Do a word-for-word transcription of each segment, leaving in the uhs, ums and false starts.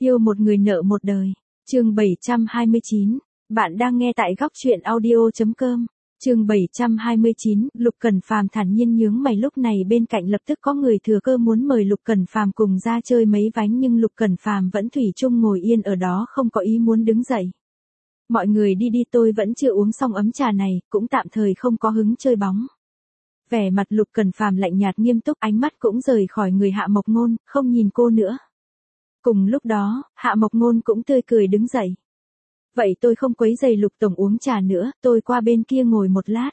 Yêu một người nợ một đời. Chương bảy trăm hai mươi chín. Bạn đang nghe tại góc truyện audio chấm com. Chương bảy trăm hai mươi chín, Lục Cẩn Phàm thản nhiên nhướng mày, lúc này bên cạnh lập tức có người thừa cơ muốn mời Lục Cẩn Phàm cùng ra chơi mấy ván, nhưng Lục Cẩn Phàm vẫn thủy chung ngồi yên ở đó không có ý muốn đứng dậy. Mọi người đi đi, tôi vẫn chưa uống xong ấm trà này, cũng tạm thời không có hứng chơi bóng. Vẻ mặt Lục Cẩn Phàm lạnh nhạt nghiêm túc, ánh mắt cũng rời khỏi người Hạ Mộc Ngôn, không nhìn cô nữa. Cùng lúc đó, Hạ Mộc Ngôn cũng tươi cười đứng dậy. Vậy tôi không quấy rầy Lục tổng uống trà nữa, tôi qua bên kia ngồi một lát.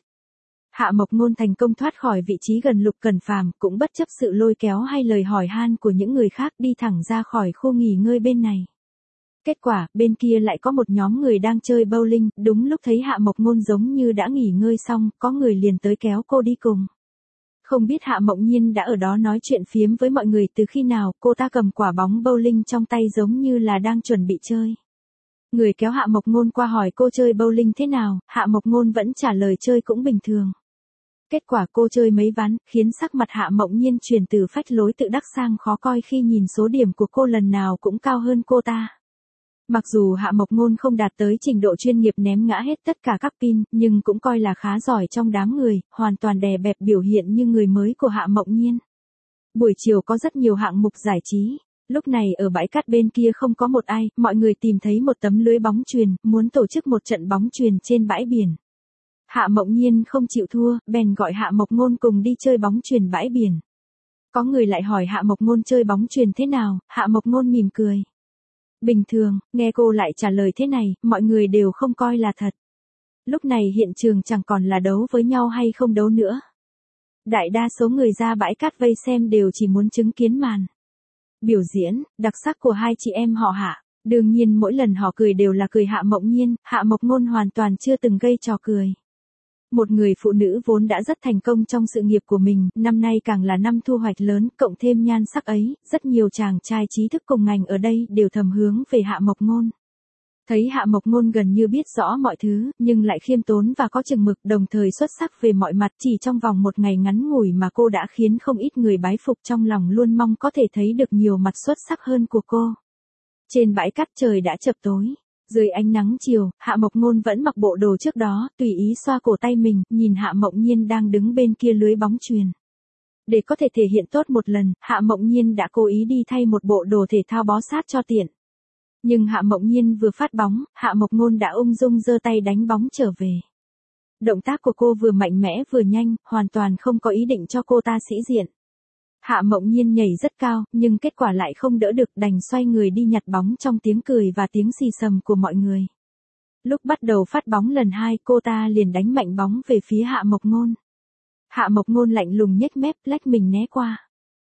Hạ Mộc Ngôn thành công thoát khỏi vị trí gần Lục Cẩn Phàm, cũng bất chấp sự lôi kéo hay lời hỏi han của những người khác, đi thẳng ra khỏi khu nghỉ ngơi bên này. Kết quả, bên kia lại có một nhóm người đang chơi bowling, đúng lúc thấy Hạ Mộc Ngôn giống như đã nghỉ ngơi xong, có người liền tới kéo cô đi cùng. Không biết Hạ Mộng Nhiên đã ở đó nói chuyện phiếm với mọi người từ khi nào, cô ta cầm quả bóng bowling trong tay giống như là đang chuẩn bị chơi. Người kéo Hạ Mộc Ngôn qua hỏi cô chơi bowling thế nào, Hạ Mộc Ngôn vẫn trả lời chơi cũng bình thường. Kết quả cô chơi mấy ván, khiến sắc mặt Hạ Mộng Nhiên chuyển từ phách lối tự đắc sang khó coi khi nhìn số điểm của cô lần nào cũng cao hơn cô ta. Mặc dù Hạ Mộc Ngôn không đạt tới trình độ chuyên nghiệp ném ngã hết tất cả các pin, nhưng cũng coi là khá giỏi trong đám người, hoàn toàn đè bẹp biểu hiện như người mới của Hạ Mộng Nhiên. Buổi chiều có rất nhiều hạng mục giải trí. Lúc này ở bãi cát bên kia không có một ai, mọi người tìm thấy một tấm lưới bóng chuyền, muốn tổ chức một trận bóng chuyền trên bãi biển. Hạ Mộng Nhiên không chịu thua, bèn gọi Hạ Mộc Ngôn cùng đi chơi bóng chuyền bãi biển. Có người lại hỏi Hạ Mộc Ngôn chơi bóng chuyền thế nào, Hạ Mộc Ngôn mỉm cười. Bình thường, nghe cô lại trả lời thế này, mọi người đều không coi là thật. Lúc này hiện trường chẳng còn là đấu với nhau hay không đấu nữa. Đại đa số người ra bãi cát vây xem đều chỉ muốn chứng kiến màn biểu diễn đặc sắc của hai chị em họ Hạ. Đương nhiên mỗi lần họ cười đều là cười Hạ Mộng Nhiên, Hạ Mộc Ngôn hoàn toàn chưa từng gây trò cười. Một người phụ nữ vốn đã rất thành công trong sự nghiệp của mình, năm nay càng là năm thu hoạch lớn, cộng thêm nhan sắc ấy, rất nhiều chàng trai trí thức cùng ngành ở đây đều thầm hướng về Hạ Mộc Ngôn. Thấy Hạ Mộc Ngôn gần như biết rõ mọi thứ, nhưng lại khiêm tốn và có chừng mực, đồng thời xuất sắc về mọi mặt, chỉ trong vòng một ngày ngắn ngủi mà cô đã khiến không ít người bái phục, trong lòng luôn mong có thể thấy được nhiều mặt xuất sắc hơn của cô. Trên bãi cát trời đã chập tối. Dưới ánh nắng chiều, Hạ Mộc Ngôn vẫn mặc bộ đồ trước đó, tùy ý xoa cổ tay mình, nhìn Hạ Mộng Nhiên đang đứng bên kia lưới bóng chuyền. Để có thể thể hiện tốt một lần, Hạ Mộng Nhiên đã cố ý đi thay một bộ đồ thể thao bó sát cho tiện. Nhưng Hạ Mộng Nhiên vừa phát bóng, Hạ Mộc Ngôn đã ung dung giơ tay đánh bóng trở về. Động tác của cô vừa mạnh mẽ vừa nhanh, hoàn toàn không có ý định cho cô ta sĩ diện. Hạ Mộng Nhiên nhảy rất cao, nhưng kết quả lại không đỡ được, đành xoay người đi nhặt bóng trong tiếng cười và tiếng xì xầm của mọi người. Lúc bắt đầu phát bóng lần hai, cô ta liền đánh mạnh bóng về phía Hạ Mộc Ngôn. Hạ Mộc Ngôn lạnh lùng nhếch mép, lách mình né qua.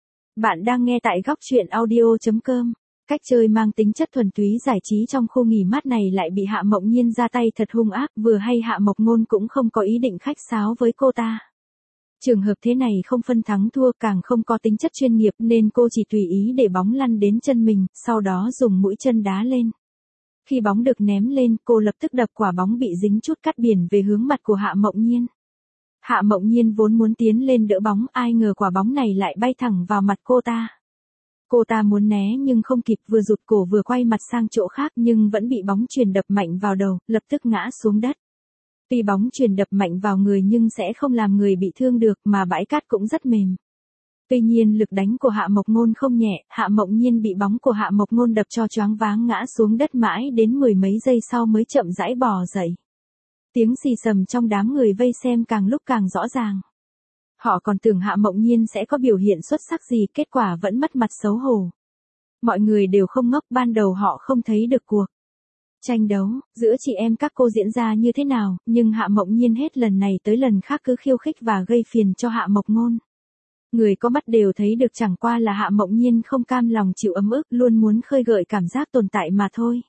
Bạn đang nghe tại góc truyện audio chấm com. Cách chơi mang tính chất thuần túy giải trí trong khu nghỉ mát này lại bị Hạ Mộng Nhiên ra tay thật hung ác, vừa hay Hạ Mộc Ngôn cũng không có ý định khách sáo với cô ta. Trường hợp thế này không phân thắng thua, càng không có tính chất chuyên nghiệp, nên cô chỉ tùy ý để bóng lăn đến chân mình, sau đó dùng mũi chân đá lên. Khi bóng được ném lên, cô lập tức đập quả bóng bị dính chút cát biển về hướng mặt của Hạ Mộng Nhiên. Hạ Mộng Nhiên vốn muốn tiến lên đỡ bóng, ai ngờ quả bóng này lại bay thẳng vào mặt cô ta. Cô ta muốn né nhưng không kịp, vừa rụt cổ vừa quay mặt sang chỗ khác, nhưng vẫn bị bóng chuyền đập mạnh vào đầu, lập tức ngã xuống đất. Tuy bóng chuyền đập mạnh vào người nhưng sẽ không làm người bị thương được, mà bãi cát cũng rất mềm. Tuy nhiên lực đánh của Hạ Mộc Ngôn không nhẹ, Hạ Mộng Nhiên bị bóng của Hạ Mộc Ngôn đập cho choáng váng ngã xuống đất, mãi đến mười mấy giây sau mới chậm rãi bò dậy. Tiếng xì xầm trong đám người vây xem càng lúc càng rõ ràng. Họ còn tưởng Hạ Mộng Nhiên sẽ có biểu hiện xuất sắc gì, kết quả vẫn mất mặt xấu hổ. Mọi người đều không ngốc, ban đầu họ không thấy được cuộc tranh đấu giữa chị em các cô diễn ra như thế nào, nhưng Hạ Mộng Nhiên hết lần này tới lần khác cứ khiêu khích và gây phiền cho Hạ Mộc Ngôn. Người có mắt đều thấy được, chẳng qua là Hạ Mộng Nhiên không cam lòng chịu ấm ức, luôn muốn khơi gợi cảm giác tồn tại mà thôi.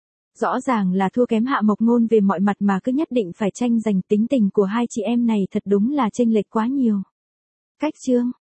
Rõ ràng là thua kém Hạ Mộc Ngôn về mọi mặt mà cứ nhất định phải tranh giành, tính tình của hai chị em này thật đúng là chênh lệch quá nhiều. Cách chương